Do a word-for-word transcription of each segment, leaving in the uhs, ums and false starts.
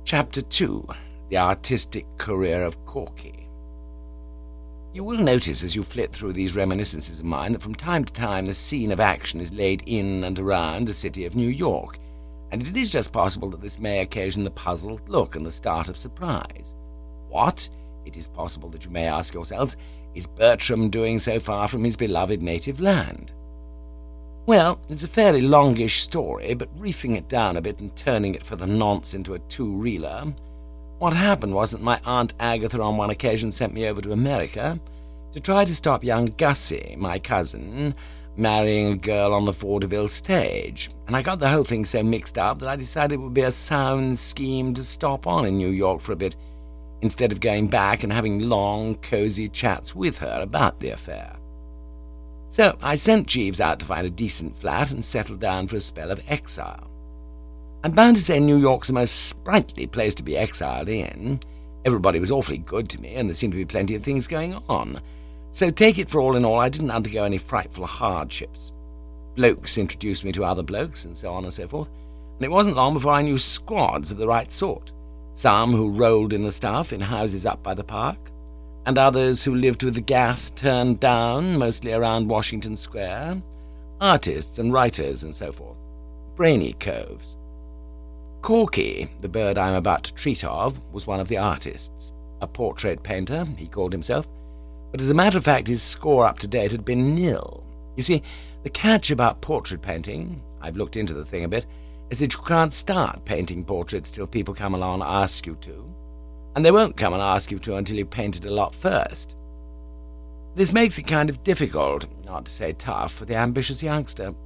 Chapter two. The Artistic Career of Corky. You will notice as you flit through these reminiscences of mine that from time to time the scene of action is laid in and around the city of New York, and it is just possible that this may occasion the puzzled look and the start of surprise. What, it is possible that you may ask yourselves, is Bertram doing so far from his beloved native land? Well, it's a fairly longish story, but reefing it down a bit and turning it for the nonce into a two-reeler, what happened was that my Aunt Agatha on one occasion sent me over to America to try to stop young Gussie, my cousin, marrying a girl on the vaudeville stage, and I got the whole thing so mixed up that I decided it would be a sound scheme to stop on in New York for a bit, instead of going back and having long, cosy chats with her about the affair. So I sent Jeeves out to find a decent flat and settled down for a spell of exile. I'm bound to say New York's the most sprightly place to be exiled in. Everybody was awfully good to me, and there seemed to be plenty of things going on. So take it for all in all, I didn't undergo any frightful hardships. Blokes introduced me to other blokes, and so on and so forth, and it wasn't long before I knew squads of the right sort. Some who rolled in the stuff in houses up by the park, and others who lived with the gas turned down, mostly around Washington Square, artists and writers and so forth, brainy coves. Corky, the bird I'm about to treat of, was one of the artists, a portrait painter, he called himself, but as a matter of fact his score up to date had been nil. You see, the catch about portrait painting, I've looked into the thing a bit, is that you can't start painting portraits till people come along and ask you to, and they won't come and ask you to until you've painted a lot first. This makes it kind of difficult, not to say tough, for the ambitious youngster.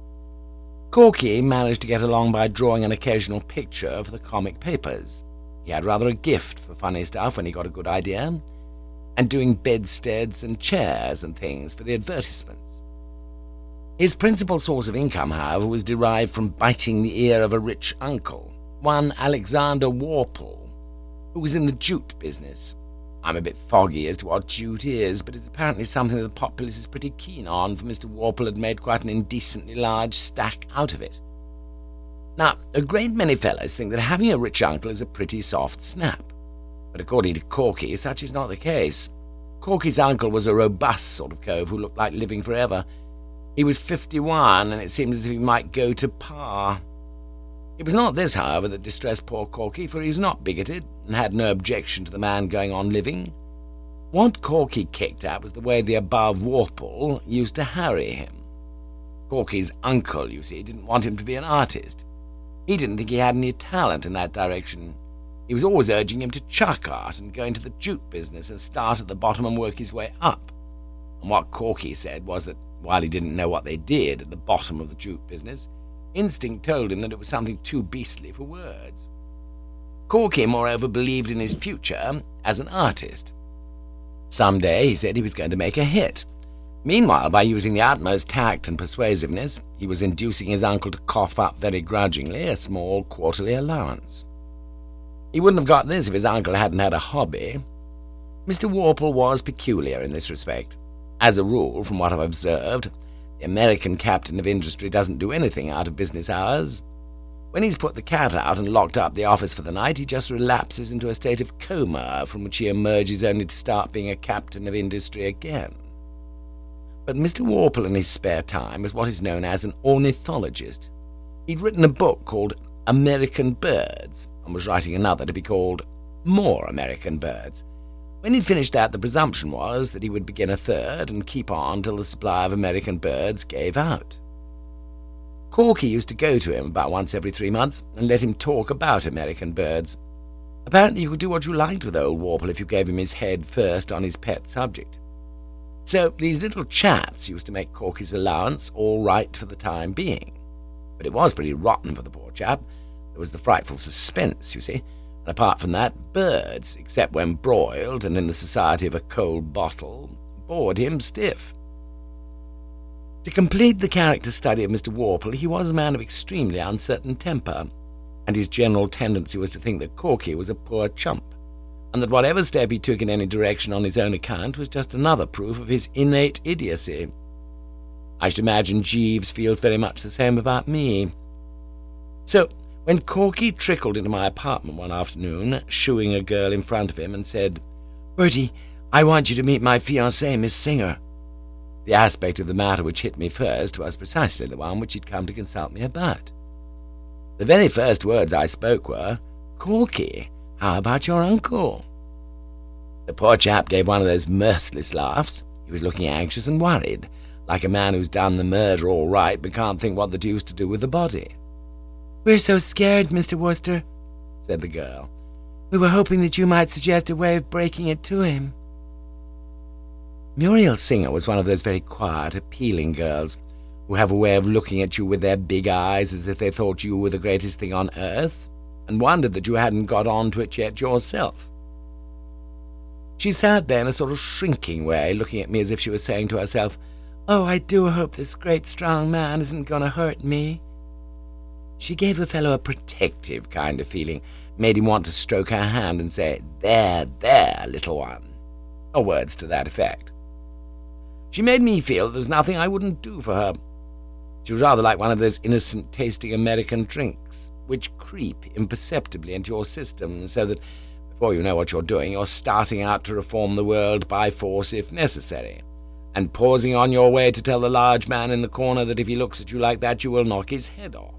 Corky managed to get along by drawing an occasional picture for the comic papers. He had rather a gift for funny stuff when he got a good idea, and doing bedsteads and chairs and things for the advertisements. His principal source of income, however, was derived from biting the ear of a rich uncle, one Alexander Warple, who was in the jute business. I'm a bit foggy as to what jute is, but it's apparently something that the populace is pretty keen on, for Mister Warple had made quite an indecently large stack out of it. Now, a great many fellows think that having a rich uncle is a pretty soft snap, but according to Corky, such is not the case. Corky's uncle was a robust sort of cove who looked like living forever. He was fifty-one, and it seemed as if he might go to par. It was not this, however, that distressed poor Corky, for he was not bigoted, and had no objection to the man going on living. What Corky kicked at was the way the above Warple used to harry him. Corky's uncle, you see, didn't want him to be an artist. He didn't think he had any talent in that direction. He was always urging him to chuck art and go into the jute business and start at the bottom and work his way up. And what Corky said was that, while he didn't know what they did at the bottom of the jute business, instinct told him that it was something too beastly for words. Corky, moreover, believed in his future as an artist. Some day, he said, he was going to make a hit. Meanwhile, by using the utmost tact and persuasiveness, he was inducing his uncle to cough up very grudgingly a small quarterly allowance. He wouldn't have got this if his uncle hadn't had a hobby. Mister Warple was peculiar in this respect. As a rule, from what I've observed, the American captain of industry doesn't do anything out of business hours. When he's put the cat out and locked up the office for the night, he just relapses into a state of coma, from which he emerges only to start being a captain of industry again. But Mister Warple in his spare time was what is known as an ornithologist. He'd written a book called American Birds, and was writing another to be called More American Birds. When he'd finished that, the presumption was that he would begin a third and keep on till the supply of American birds gave out. Corky used to go to him about once every three months and let him talk about American birds. Apparently you could do what you liked with old Warple if you gave him his head first on his pet subject. So these little chats used to make Corky's allowance all right for the time being. But it was pretty rotten for the poor chap. There was the frightful suspense, you see. And apart from that, birds, except when broiled and in the society of a cold bottle, bored him stiff. To complete the character study of Mister Warple, he was a man of extremely uncertain temper, and his general tendency was to think that Corky was a poor chump, and that whatever step he took in any direction on his own account was just another proof of his innate idiocy. I should imagine Jeeves feels very much the same about me. So, when Corky trickled into my apartment one afternoon, shooing a girl in front of him, and said, "Bertie, I want you to meet my fiancée, Miss Singer." The aspect of the matter which hit me first was precisely the one which he'd come to consult me about. The very first words I spoke were, "Corky, how about your uncle?" The poor chap gave one of those mirthless laughs. He was looking anxious and worried, like a man who's done the murder all right but can't think what the deuce to do with the body. "We're so scared, Mister Wooster," said the girl. "We were hoping that you might suggest a way of breaking it to him." Muriel Singer was one of those very quiet, appealing girls who have a way of looking at you with their big eyes as if they thought you were the greatest thing on earth, and wondered that you hadn't got on to it yet yourself. She sat there in a sort of shrinking way, looking at me as if she was saying to herself, "Oh, I do hope this great strong man isn't going to hurt me." She gave the fellow a protective kind of feeling, made him want to stroke her hand and say, "There, there, little one," or words to that effect. She made me feel that there was nothing I wouldn't do for her. She was rather like one of those innocent-tasting American drinks, which creep imperceptibly into your system, so that before you know what you're doing, you're starting out to reform the world by force if necessary, and pausing on your way to tell the large man in the corner that if he looks at you like that, you will knock his head off.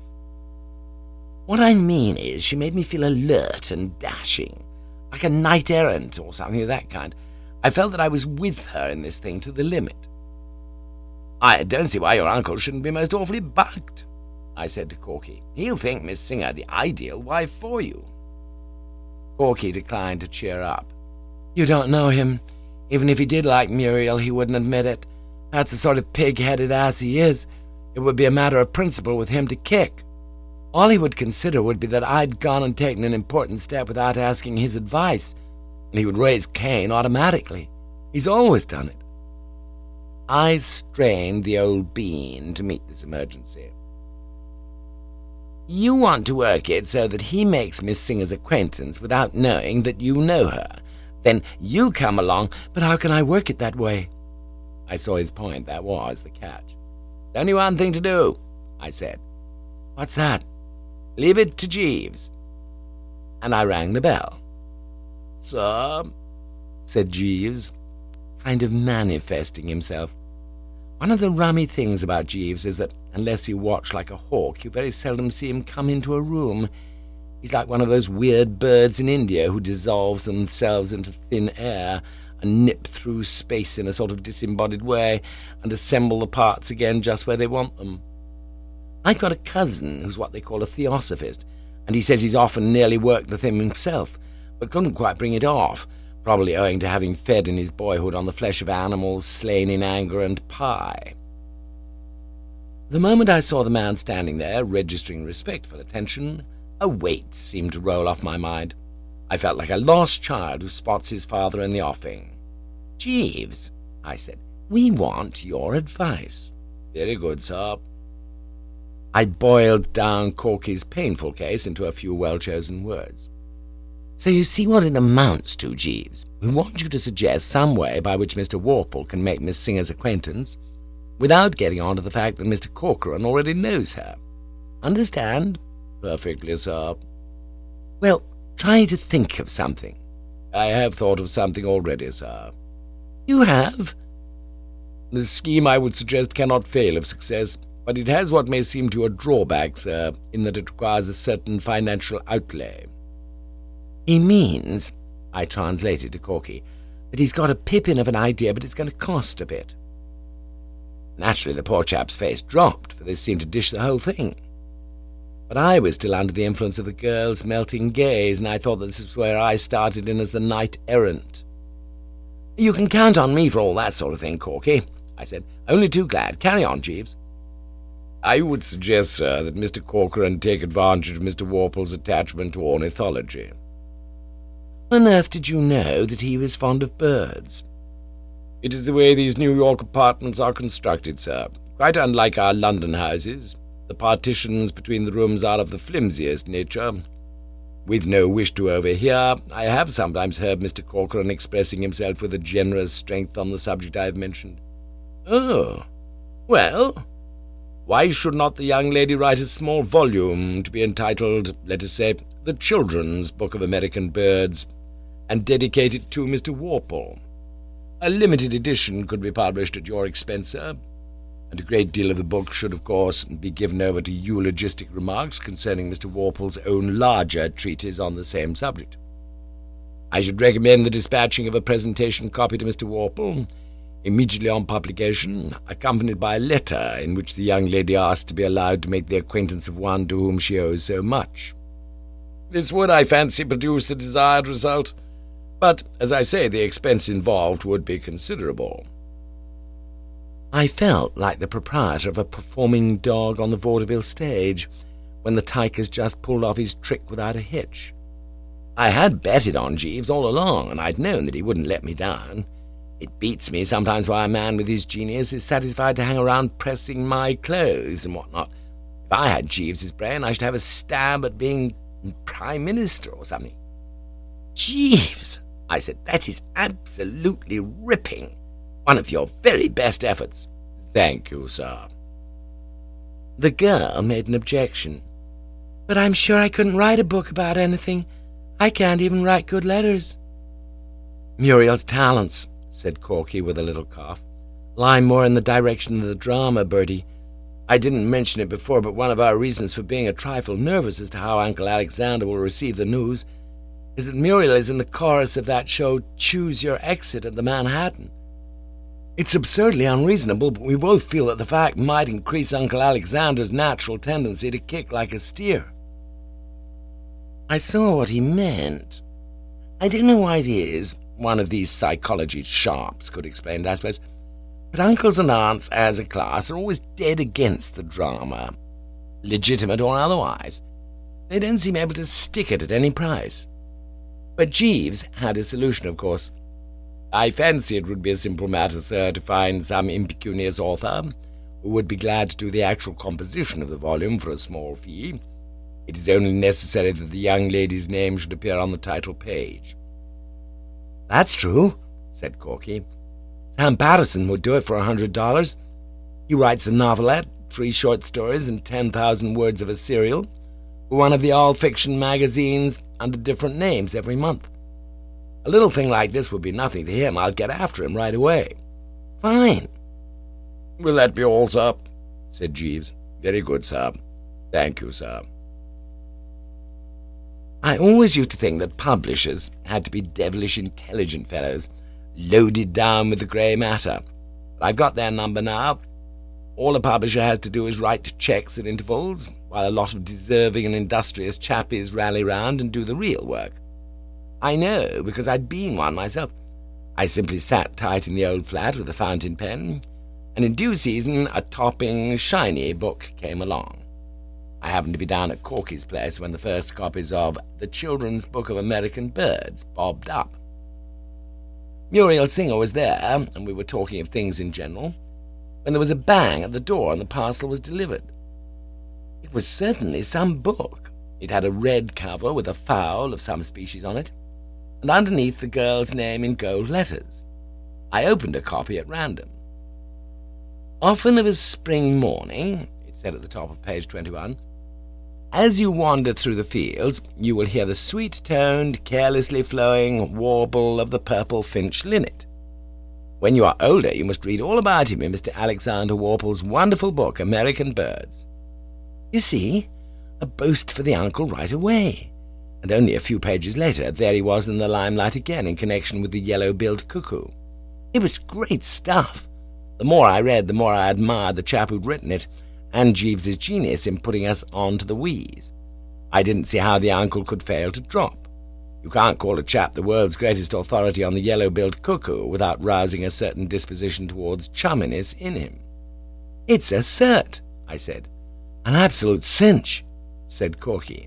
What I mean is, she made me feel alert and dashing, like a knight-errant or something of that kind. I felt that I was with her in this thing to the limit. "I don't see why your uncle shouldn't be most awfully bucked," I said to Corky. "He'll think Miss Singer the ideal wife for you." Corky declined to cheer up. "You don't know him. Even if he did like Muriel, he wouldn't admit it. That's the sort of pig-headed ass he is. It would be a matter of principle with him to kick. All he would consider would be that I'd gone and taken an important step without asking his advice, and he would raise Cain automatically. He's always done it." I strained the old bean to meet this emergency. "You want to work it so that he makes Miss Singer's acquaintance without knowing that you know her. Then you come along." "But how can I work it that way?" I saw his point. That was the catch. "There's only one thing to do," I said. "What's that?" "Leave it to Jeeves." And I rang the bell. "Sir," said Jeeves, kind of manifesting himself. One of the rummy things about Jeeves is that, unless you watch like a hawk, you very seldom see him come into a room. He's like one of those weird birds in India who dissolves themselves into thin air and nip through space in a sort of disembodied way and assemble the parts again just where they want them. I've got a cousin who's what they call a theosophist, and he says he's often nearly worked the thing himself, but couldn't quite bring it off, probably owing to having fed in his boyhood on the flesh of animals slain in anger and pie. The moment I saw the man standing there, registering respectful attention, a weight seemed to roll off my mind. I felt like a lost child who spots his father in the offing. "Jeeves," I said, "we want your advice." "Very good, sir." I boiled down Corky's painful case into a few well-chosen words. "So you see what it amounts to, Jeeves. We want you to suggest some way by which Mister Worple can make Miss Singer's acquaintance without getting on to the fact that Mister Corcoran already knows her. Understand?" "Perfectly, sir." "Well, try to think of something." "I have thought of something already, sir." "You have?" "The scheme I would suggest cannot fail of success, but it has what may seem to a drawback, sir, in that it requires a certain financial outlay." "He means," I translated to Corky, "that he's got a pippin of an idea, but it's going to cost a bit." Naturally, the poor chap's face dropped, for this seemed to dish the whole thing. But I was still under the influence of the girl's melting gaze, and I thought that this was where I started in as the knight-errant. "You can count on me for all that sort of thing, Corky," I said. "Only too glad. Carry on, Jeeves." "I would suggest, sir, that Mister Corcoran take advantage of Mister Worple's attachment to ornithology." "On earth did you know that he was fond of birds?" "It is the way these New York apartments are constructed, sir. Quite unlike our London houses. The partitions between the rooms are of the flimsiest nature. With no wish to overhear, I have sometimes heard Mister Corcoran expressing himself with a generous strength on the subject I have mentioned." "Oh, well, Why should not the young lady write a small volume to be entitled, let us say, The Children's Book of American Birds, and dedicate it to Mister Worple? A limited edition could be published at your expense, sir, and a great deal of the book should, of course, be given over to eulogistic remarks concerning Mister Worple's own larger treatise on the same subject. I should recommend the dispatching of a presentation copy to Mister Worple, immediately on publication, accompanied by a letter in which the young lady asks to be allowed to make the acquaintance of one to whom she owes so much. This would, I fancy, produce the desired result, but, as I say, the expense involved would be considerable. I felt like the proprietor of a performing dog on the vaudeville stage, when the tyke has just pulled off his trick without a hitch. I had betted on Jeeves all along, and I'd known that he wouldn't let me down. It beats me sometimes why a man with his genius is satisfied to hang around pressing my clothes and what not. If I had Jeeves's brain, I should have a stab at being Prime Minister or something. Jeeves, I said, that is absolutely ripping. One of your very best efforts. Thank you, sir. The girl made an objection. But I'm sure I couldn't write a book about anything. I can't even write good letters. Muriel's talents, said Corky with a little cough, lie more in the direction of the drama, Bertie. I didn't mention it before, but one of our reasons for being a trifle nervous as to how Uncle Alexander will receive the news is that Muriel is in the chorus of that show Choose Your Exit at the Manhattan. It's absurdly unreasonable, but we both feel that the fact might increase Uncle Alexander's natural tendency to kick like a steer. I saw what he meant. I don't know why it is. One of these psychology sharps could explain it, I suppose. But uncles and aunts, as a class, are always dead against the drama, legitimate or otherwise. They don't seem able to stick it at any price. But Jeeves had a solution, of course. I fancy it would be a simple matter, sir, to find some impecunious author who would be glad to do the actual composition of the volume for a small fee. It is only necessary that the young lady's name should appear on the title page. That's true, said Corky. Sam Patterson would do it for a hundred dollars. He writes a novelette, three short stories, and ten thousand words of a serial, for one of the all-fiction magazines under different names every month. A little thing like this would be nothing to him. I'll get after him right away. Fine. Will that be all, sir? Said Jeeves. Very good, sir. Thank you, sir. I always used to think that publishers had to be devilish intelligent fellows, loaded down with the grey matter. But I've got their number now. All a publisher has to do is write checks at intervals, while a lot of deserving and industrious chappies rally round and do the real work. I know, because I'd been one myself. I simply sat tight in the old flat with a fountain pen, and in due season a topping, shiny book came along. I happened to be down at Corky's place when the first copies of The Children's Book of American Birds bobbed up. Muriel Singer was there, and we were talking of things in general, when there was a bang at the door and the parcel was delivered. It was certainly some book. It had a red cover with a fowl of some species on it, and underneath the girl's name in gold letters. I opened a copy at random. Often of a spring morning, it said at the top of page twenty-one, as you wander through the fields, you will hear the sweet-toned, carelessly flowing warble of the purple finch linnet. When you are older, you must read all about him in Mister Alexander Worple's wonderful book, American Birds. You see, a boast for the uncle right away. And only a few pages later, there he was in the limelight again in connection with the yellow-billed cuckoo. It was great stuff. The more I read, the more I admired the chap who'd written it, and Jeeves's genius in putting us on to the wheeze. I didn't see how the uncle could fail to drop. You can't call a chap the world's greatest authority on the yellow-billed cuckoo without rousing a certain disposition towards chumminess in him. It's a cert, I said. An absolute cinch, said Corky.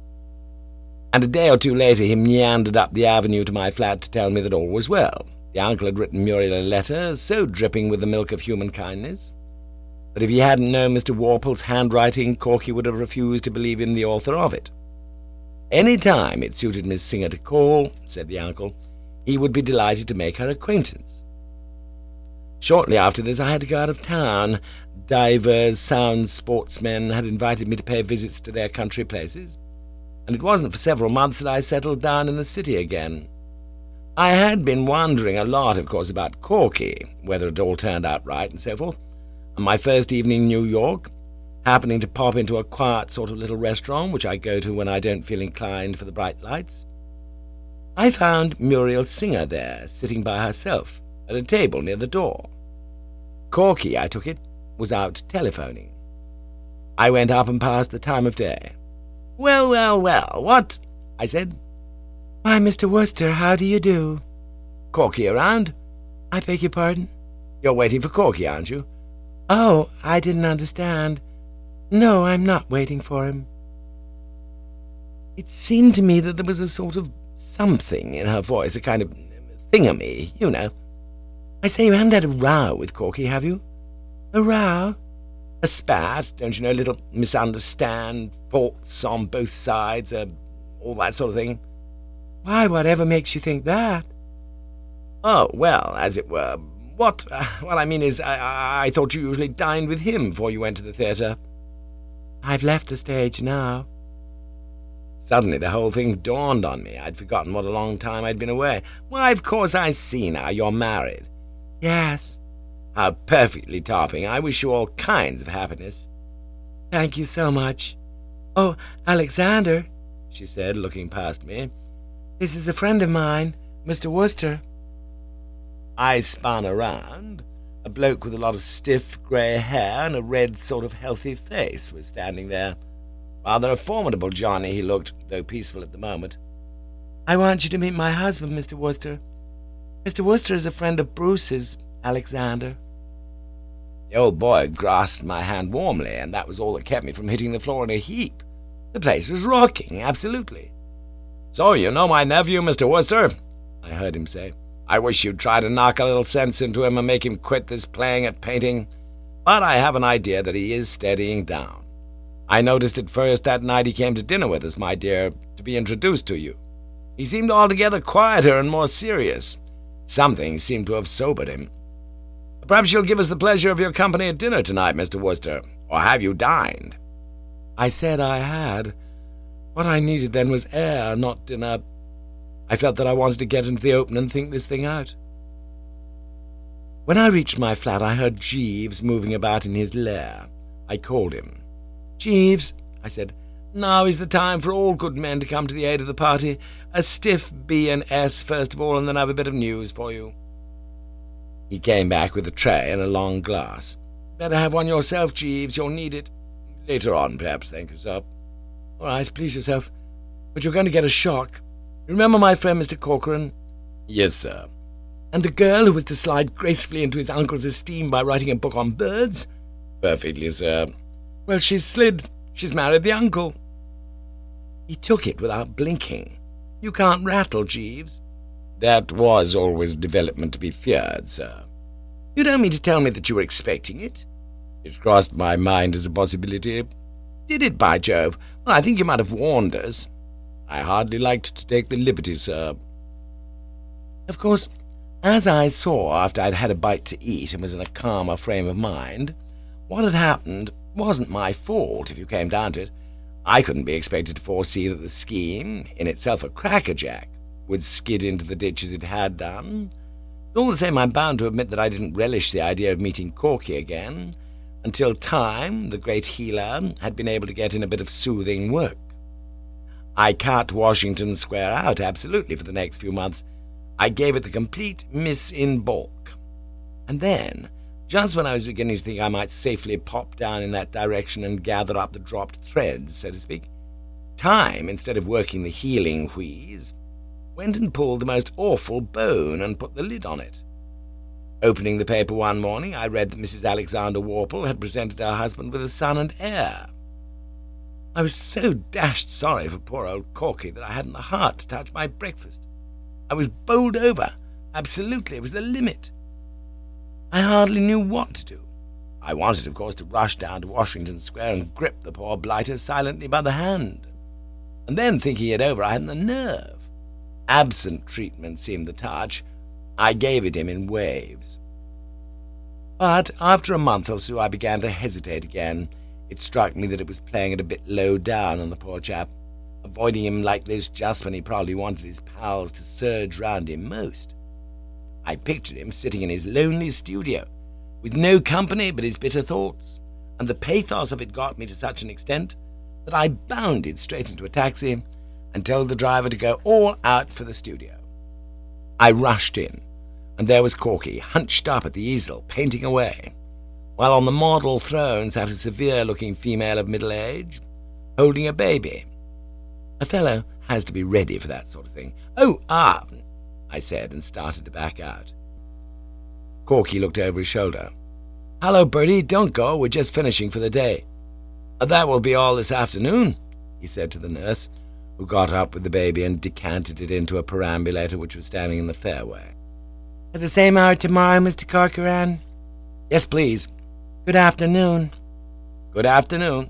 And a day or two later he meandered up the avenue to my flat to tell me that all was well. The uncle had written Muriel a letter, so dripping with the milk of human kindness, that if he hadn't known Mister Worple's handwriting, Corky would have refused to believe him the author of it. Any time it suited Miss Singer to call, said the uncle, he would be delighted to make her acquaintance. Shortly after this I had to go out of town. Divers, sound sportsmen had invited me to pay visits to their country places, and it wasn't for several months that I settled down in the city again. I had been wondering a lot, of course, about Corky, whether it all turned out right and so forth, and my first evening in New York, happening to pop into a quiet sort of little restaurant which I go to when I don't feel inclined for the bright lights, I found Muriel Singer there, sitting by herself, at a table near the door. Corky, I took it, was out telephoning. I went up and passed the time of day. "Well, well, well, what?" I said. "Why, Mister Wooster, how do you do?" "Corky around?" "I beg your pardon?" "You're waiting for Corky, aren't you?" "Oh, I didn't understand. No, I'm not waiting for him." It seemed to me that there was a sort of something in her voice, a kind of thingamy, you know. "I say, you haven't had a row with Corky, have you?" "A row?" "A spat, don't you know, a little misunderstand, faults on both sides, uh, all that sort of thing." "Why, whatever makes you think that?" "Oh, well, as it were. What, uh, what I mean is, I, I thought you usually dined with him before you went to the theatre." "I've left the stage now." Suddenly the whole thing dawned on me. I'd forgotten what a long time I'd been away. "Why, of course I see now. You're married." "Yes." "How perfectly topping. I wish you all kinds of happiness." "Thank you so much. Oh, Alexander," she said, looking past me, "this is a friend of mine, Mister Wooster." I spun around. A bloke with a lot of stiff grey hair and a red sort of healthy face was standing there. Rather a formidable Johnny he looked, though peaceful at the moment. "I want you to meet my husband, Mister Wooster. Mister Wooster is a friend of Bruce's, Alexander." The old boy grasped my hand warmly, and that was all that kept me from hitting the floor in a heap. The place was rocking, absolutely. "So you know my nephew, Mister Wooster?" I heard him say. "I wish you'd try to knock a little sense into him and make him quit this playing at painting. But I have an idea that he is steadying down. I noticed it first that night he came to dinner with us, my dear, to be introduced to you. He seemed altogether quieter and more serious. Something seemed to have sobered him. Perhaps you'll give us the pleasure of your company at dinner tonight, Mister Wooster. Or have you dined?" I said I had. What I needed then was air, not dinner. I felt that I wanted to get into the open and think this thing out. When I reached my flat, I heard Jeeves moving about in his lair. I called him. "Jeeves," I said, "now is the time for all good men to come to the aid of the party. A stiff B and S first of all, and then I've a bit of news for you." He came back with a tray and a long glass. "Better have one yourself, Jeeves. You'll need it." "Later on, perhaps, thank you, sir." "All right, please yourself. But you're going to get a shock. Remember my friend Mister Corcoran?" "Yes, sir." "And the girl who was to slide gracefully into his uncle's esteem by writing a book on birds?" "Perfectly, sir." "Well, she's slid. She's married the uncle." He took it without blinking. "You can't rattle, Jeeves." "That was always development to be feared, sir." "You don't mean to tell me that you were expecting it?" "It crossed my mind as a possibility." "Did it, by Jove? Well, I think you might have warned us." "I hardly liked to take the liberty, sir." Of course, as I saw after I'd had a bite to eat and was in a calmer frame of mind, what had happened wasn't my fault, if you came down to it. I couldn't be expected to foresee that the scheme, in itself a crackerjack, would skid into the ditch as it had done. All the same, I'm bound to admit that I didn't relish the idea of meeting Corky again, until Time, the great healer, had been able to get in a bit of soothing work. I cut Washington Square out, absolutely, for the next few months. I gave it the complete miss in baulk. And then, just when I was beginning to think I might safely pop down in that direction and gather up the dropped threads, so to speak, Time, instead of working the healing wheeze, went and pulled the most awful bone and put the lid on it. Opening the paper one morning, I read that Missus Alexander Warple had presented her husband with a son and heir. I was so dashed sorry for poor old Corky that I hadn't the heart to touch my breakfast. I was bowled over. Absolutely, it was the limit. I hardly knew what to do. I wanted, of course, to rush down to Washington Square and grip the poor blighter silently by the hand. And then, thinking it over, I hadn't the nerve. Absent treatment seemed the touch. I gave it him in waves. But after a month or so I began to hesitate again. It struck me that it was playing it a bit low down on the poor chap, avoiding him like this just when he probably wanted his pals to surge round him most. I pictured him sitting in his lonely studio, with no company but his bitter thoughts, and the pathos of it got me to such an extent that I bounded straight into a taxi and told the driver to go all out for the studio. I rushed in, and there was Corky, hunched up at the easel, painting away, while on the model throne sat a severe-looking female of middle age, holding a baby. A fellow has to be ready for that sort of thing. "Oh, ah," I said, and started to back out. Corky looked over his shoulder. "Hello, Bertie, don't go, we're just finishing for the day." "That will be all this afternoon," he said to the nurse, who got up with the baby and decanted it into a perambulator which was standing in the fairway. "At the same hour tomorrow, Mister Corcoran?" "Yes, please." "Good afternoon." "Good afternoon."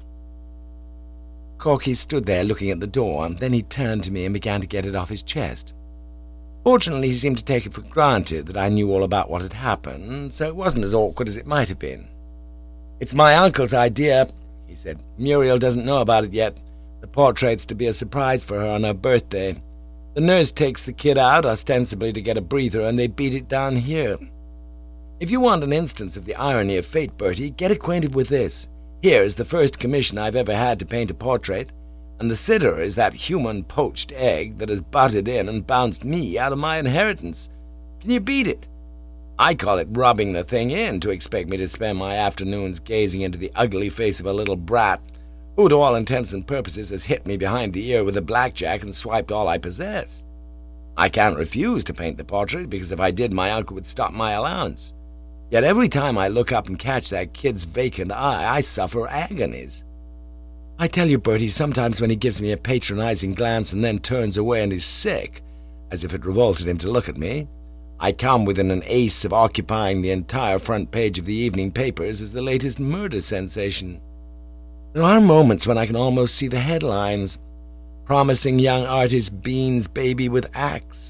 Corky stood there looking at the door, and then he turned to me and began to get it off his chest. Fortunately, he seemed to take it for granted that I knew all about what had happened, so it wasn't as awkward as it might have been. "It's my uncle's idea," he said. "Muriel doesn't know about it yet. The portrait's to be a surprise for her on her birthday. The nurse takes the kid out, ostensibly to get a breather, and they beat it down here. If you want an instance of the irony of fate, Bertie, get acquainted with this. Here is the first commission I've ever had to paint a portrait, and the sitter is that human poached egg that has butted in and bounced me out of my inheritance. Can you beat it? I call it rubbing the thing in to expect me to spend my afternoons gazing into the ugly face of a little brat who, to all intents and purposes, has hit me behind the ear with a blackjack and swiped all I possess. I can't refuse to paint the portrait, because if I did, my uncle would stop my allowance. Yet every time I look up and catch that kid's vacant eye, I suffer agonies. I tell you, Bertie, sometimes when he gives me a patronizing glance and then turns away and is sick, as if it revolted him to look at me, I come within an ace of occupying the entire front page of the evening papers as the latest murder sensation. There are moments when I can almost see the headlines. Promising young artist beans baby with axe.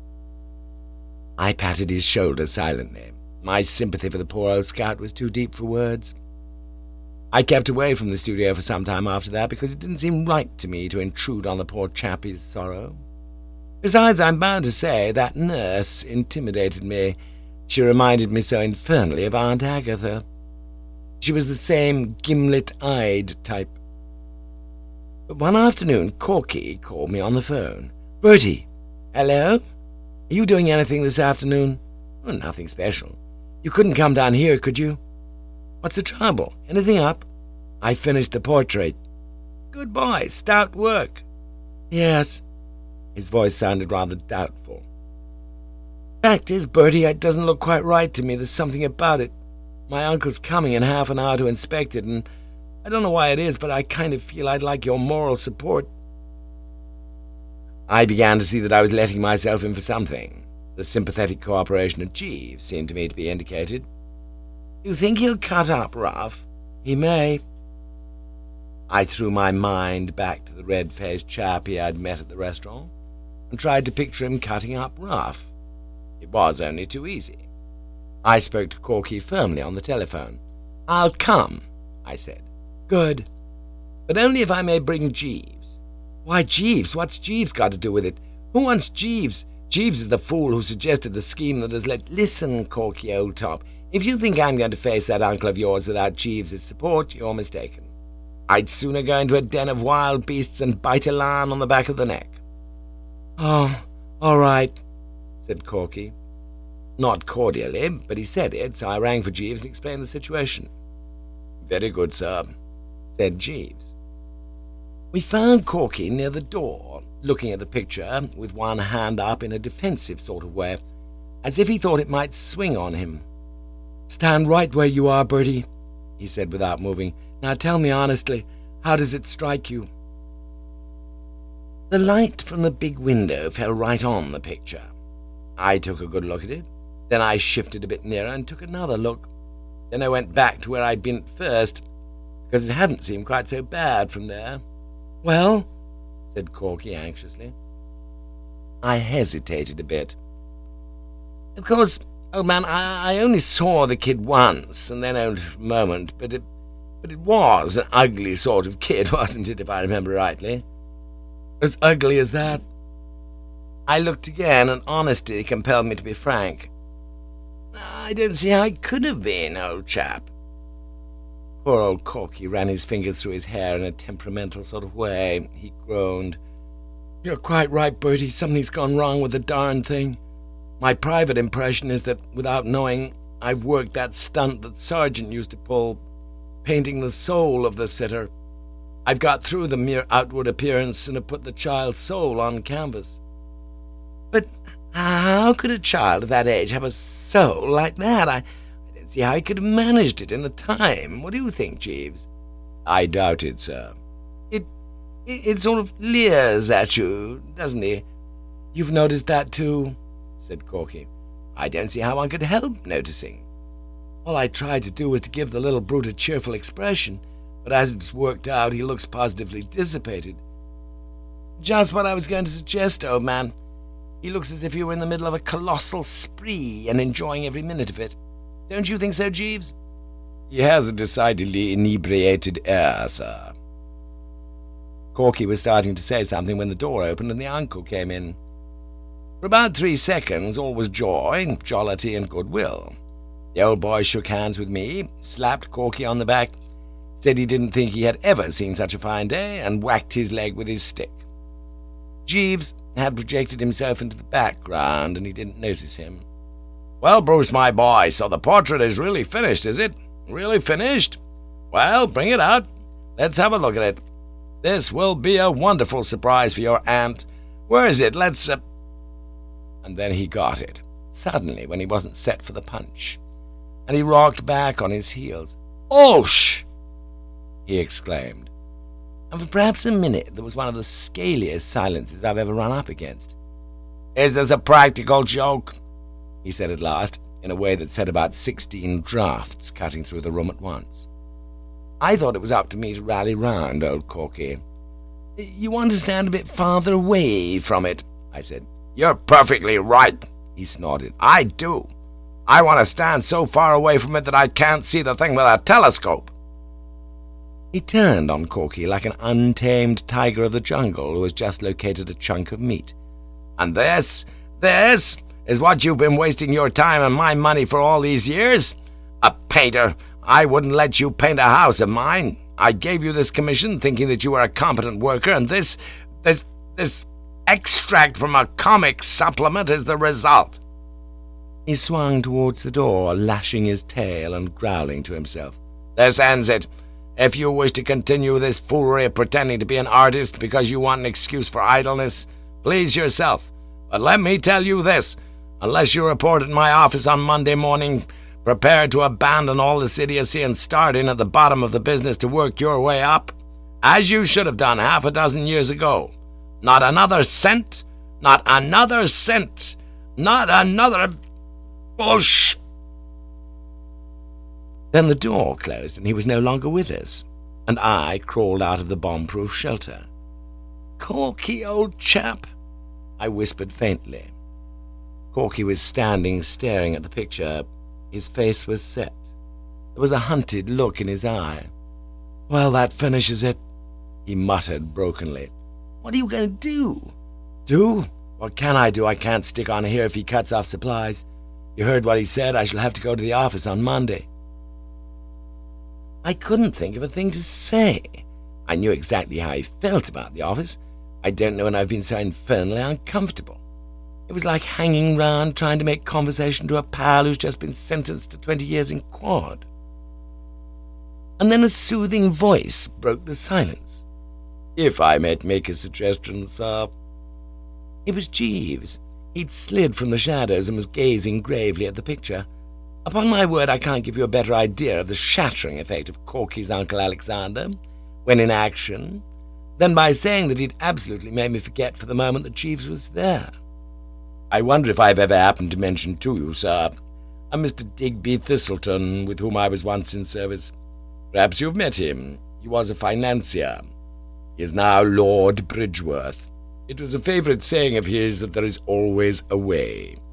I patted his shoulder silently. My sympathy for the poor old scout was too deep for words. I kept away from the studio for some time after that, because it didn't seem right to me to intrude on the poor chappie's sorrow. Besides, I'm bound to say, that nurse intimidated me. She reminded me so infernally of Aunt Agatha. She was the same gimlet-eyed type. But one afternoon, Corky called me on the phone. "Bertie." "Hello? Are you doing anything this afternoon?" "Oh, nothing special." "You couldn't come down here, could you?" "What's the trouble? Anything up?" "I finished the portrait." "Good boy. Stout work." "Yes." His voice sounded rather doubtful. "Fact is, Bertie, it doesn't look quite right to me. There's something about it. My uncle's coming in half an hour to inspect it, and I don't know why it is, but I kind of feel I'd like your moral support." I began to see that I was letting myself in for something. The sympathetic cooperation of Jeeves seemed to me to be indicated. "You think he'll cut up rough?" "He may." I threw my mind back to the red-faced chappie I'd met at the restaurant, and tried to picture him cutting up rough. It was only too easy. I spoke to Corky firmly on the telephone. "I'll come," I said. "Good. But only if I may bring Jeeves." "Why Jeeves? What's Jeeves got to do with it? Who wants Jeeves? Jeeves is the fool who suggested the scheme that has led—" "Listen, Corky, old top. If you think I'm going to face that uncle of yours without Jeeves's support, you're mistaken. I'd sooner go into a den of wild beasts and bite a lion on the back of the neck." "Oh, all right," said Corky. Not cordially, but he said it, so I rang for Jeeves and explained the situation. "Very good, sir," said Jeeves. We found Corky near the door, looking at the picture, with one hand up in a defensive sort of way, as if he thought it might swing on him. "Stand right where you are, Bertie," he said without moving. "Now tell me honestly, how does it strike you?" The light from the big window fell right on the picture. I took a good look at it. Then I shifted a bit nearer and took another look. Then I went back to where I'd been at first, because it hadn't seemed quite so bad from there. "Well?" said Corky anxiously. I hesitated a bit. "Of course, Old man, I, I only saw the kid once, and then only for a moment, but it, but it was an ugly sort of kid, wasn't it, if I remember rightly? As ugly as that? I looked again, and honesty compelled me to be frank. I don't see how it could have been, old chap. Poor old Corky ran his fingers through his hair in a temperamental sort of way. He groaned. You're quite right, Bertie. Something's gone wrong with the darn thing. My private impression is that, without knowing, I've worked that stunt that Sargent used to pull, painting the soul of the sitter. I've got through the mere outward appearance and have put the child's soul on canvas. But how could a child of that age have a soul like that? I, I don't see how he could have managed it in the time. What do you think, Jeeves? I doubt it, sir. It, it, it sort of leers at you, doesn't he? You've noticed that too, said Corky. I don't see how one could help noticing. All I tried to do was to give the little brute a cheerful expression, but as it's worked out, he looks positively dissipated. Just what I was going to suggest, old man. He looks as if he were in the middle of a colossal spree and enjoying every minute of it. Don't you think so, Jeeves? He has a decidedly inebriated air, sir. Corky was starting to say something when the door opened and the uncle came in. For about three seconds all was joy, jollity, and goodwill. The old boy shook hands with me, slapped Corky on the back, said he didn't think he had ever seen such a fine day, and whacked his leg with his stick. Jeeves had projected himself into the background, and he didn't notice him. Well, Bruce, my boy, so the portrait is really finished, is it? Really finished? Well, bring it out. Let's have a look at it. This will be a wonderful surprise for your aunt. Where is it? Let's... Uh... And then he got it, suddenly, when he wasn't set for the punch, and he rocked back on his heels. "Osh!" he exclaimed, and for perhaps a minute there was one of the scaliest silences I've ever run up against. "Is this a practical joke?" he said at last, in a way that set about sixteen draughts cutting through the room at once. I thought it was up to me to rally round old Corky. "You want to stand a bit farther away from it," I said. "You're perfectly right," he snorted. "I do. I want to stand so far away from it that I can't see the thing with a telescope." He turned on Corky like an untamed tiger of the jungle who has just located a chunk of meat. "And this, this, is what you've been wasting your time and my money for all these years? A painter! I wouldn't let you paint a house of mine. I gave you this commission thinking that you were a competent worker, and this, this, this extract from a comic supplement is the result." He swung towards the door, lashing his tail and growling to himself. "This ends it. If you wish to continue this foolery of pretending to be an artist because you want an excuse for idleness, please yourself. But let me tell you this, unless you report at my office on Monday morning, prepared to abandon all this idiocy and start in at the bottom of the business to work your way up, as you should have done half a dozen years ago. Not another cent, not another cent, not another... Bush!" Then the door closed, and he was no longer with us, and I crawled out of the bomb-proof shelter. "Corky, old chap," I whispered faintly. Corky was standing staring at the picture. His face was set. There was a hunted look in his eye. "Well, that finishes it," he muttered brokenly. "What are you going to do?" "Do? What can I do? I can't stick on here if he cuts off supplies. You heard what he said. I shall have to go to the office on Monday." I couldn't think of a thing to say. I knew exactly how he felt about the office. I don't know when I've been so infernally uncomfortable. It was like hanging round trying to make conversation to a pal who's just been sentenced to twenty years in quad. And then a soothing voice broke the silence. "If I might make a suggestion, sir." It was Jeeves. He'd slid from the shadows and was gazing gravely at the picture. Upon my word, I can't give you a better idea of the shattering effect of Corky's Uncle Alexander, when in action, than by saying that he'd absolutely made me forget for the moment that Jeeves was there. "I wonder if I've ever happened to mention to you, sir, a Mister Digby Thistleton, with whom I was once in service. Perhaps you've met him. He was a financier. He is now Lord Bridgeworth. It was a favourite saying of his that there is always a way.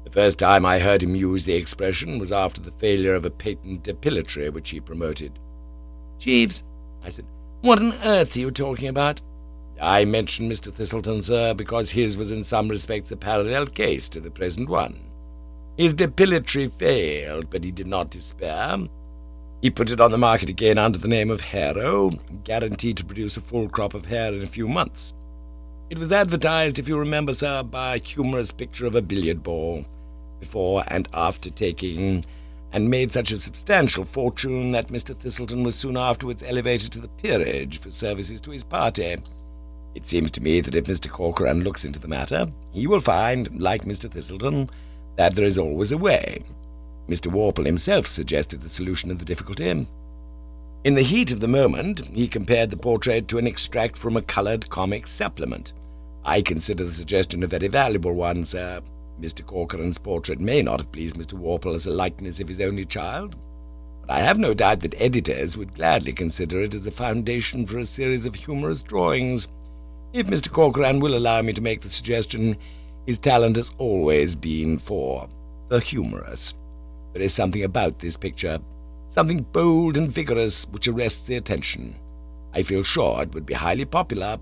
The first time I heard him use the expression was after the failure of a patent depilatory which he promoted. "Jeeves," I said, "what on earth are you talking about?" "I mentioned Mister Thistleton, sir, because his was in some respects a parallel case to the present one. His depilatory failed, but he did not despair. He put it on the market again under the name of Harrow, guaranteed to produce a full crop of hair in a few months. It was advertised, if you remember, sir, by a humorous picture of a billiard ball, before and after taking, and made such a substantial fortune that Mister Thistleton was soon afterwards elevated to the peerage for services to his party. It seems to me that if Mister Corcoran looks into the matter, he will find, like Mister Thistleton, that there is always a way. Mister Worple himself suggested the solution of the difficulty. In the heat of the moment, he compared the portrait to an extract from a coloured comic supplement. I consider the suggestion a very valuable one, sir. Mister Corcoran's portrait may not have pleased Mister Worple as a likeness of his only child, but I have no doubt that editors would gladly consider it as a foundation for a series of humorous drawings. If Mister Corcoran will allow me to make the suggestion, his talent has always been for the humorous. There is something about this picture, something bold and vigorous, which arrests the attention. I feel sure it would be highly popular."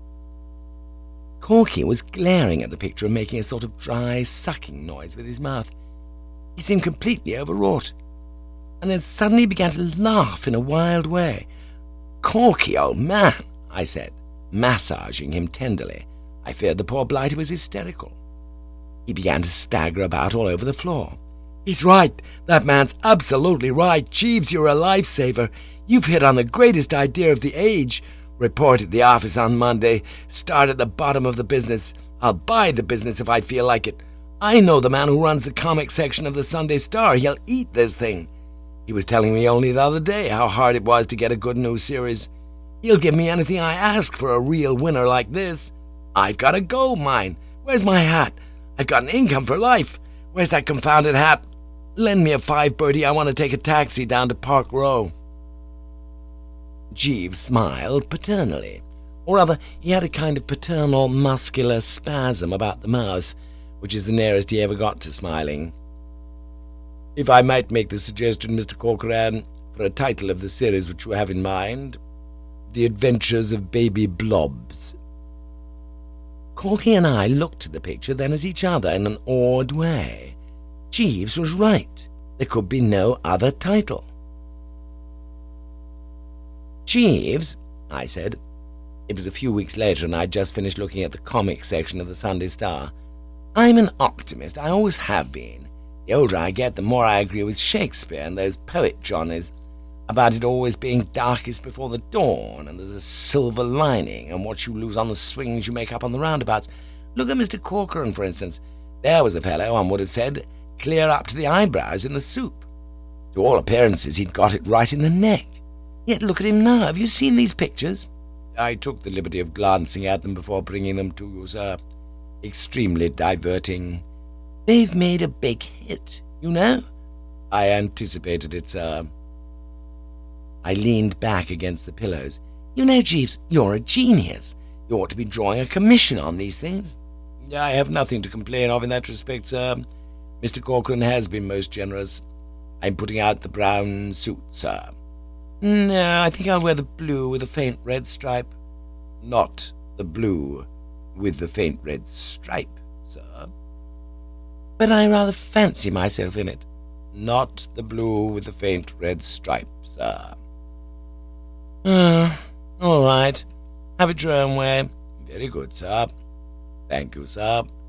Corky was glaring at the picture and making a sort of dry, sucking noise with his mouth. He seemed completely overwrought, and then suddenly began to laugh in a wild way. "Corky, old man," I said, massaging him tenderly. I feared the poor blighter was hysterical. He began to stagger about all over the floor. "He's right. That man's absolutely right. Jeeves, you're a lifesaver. You've hit on the greatest idea of the age. Report at the office on Monday. Start at the bottom of the business. I'll buy the business if I feel like it. I know the man who runs the comic section of the Sunday Star. He'll eat this thing. He was telling me only the other day how hard it was to get a good new series. He'll give me anything I ask for a real winner like this. I've got a gold mine. Where's my hat? I've got an income for life. Where's that confounded hat? Lend me a five, Bertie. I want to take a taxi down to Park Row." Jeeves smiled paternally, or rather, he had a kind of paternal muscular spasm about the mouth, which is the nearest he ever got to smiling. "If I might make the suggestion, Mister Corcoran, for a title of the series which you have in mind, The Adventures of Baby Blobs." Corky and I looked at the picture, then at each other in an awed way. Jeeves was right. There could be no other title. "Jeeves," I said. It was a few weeks later, and I'd just finished looking at the comic section of the Sunday Star. "I'm an optimist. I always have been. The older I get, the more I agree with Shakespeare and those poet Johnnies about it always being darkest before the dawn, and there's a silver lining, and what you lose on the swings you make up on the roundabouts. Look at Mister Corcoran, for instance. There was a fellow, one would have said, clear up to the eyebrows in the soup. To all appearances he'd got it right in the neck. Yet look at him now. Have you seen these pictures?" I took the liberty of glancing at them before bringing them to you, sir. Extremely diverting. "They've made a big hit, you know." "I anticipated it, sir." I leaned back against the pillows. "You know, Jeeves, you're a genius. You ought to be drawing a commission on these things." "I have nothing to complain of in that respect, sir. Mister Corcoran has been most generous. I'm putting out the brown suit, sir." "No, I think I'll wear the blue with a faint red stripe." "Not the blue with the faint red stripe, sir." "But I rather fancy myself in it." "Not the blue with the faint red stripe, sir." "Ah, all right. Have it your own way." "Very good, sir." "Thank you, sir."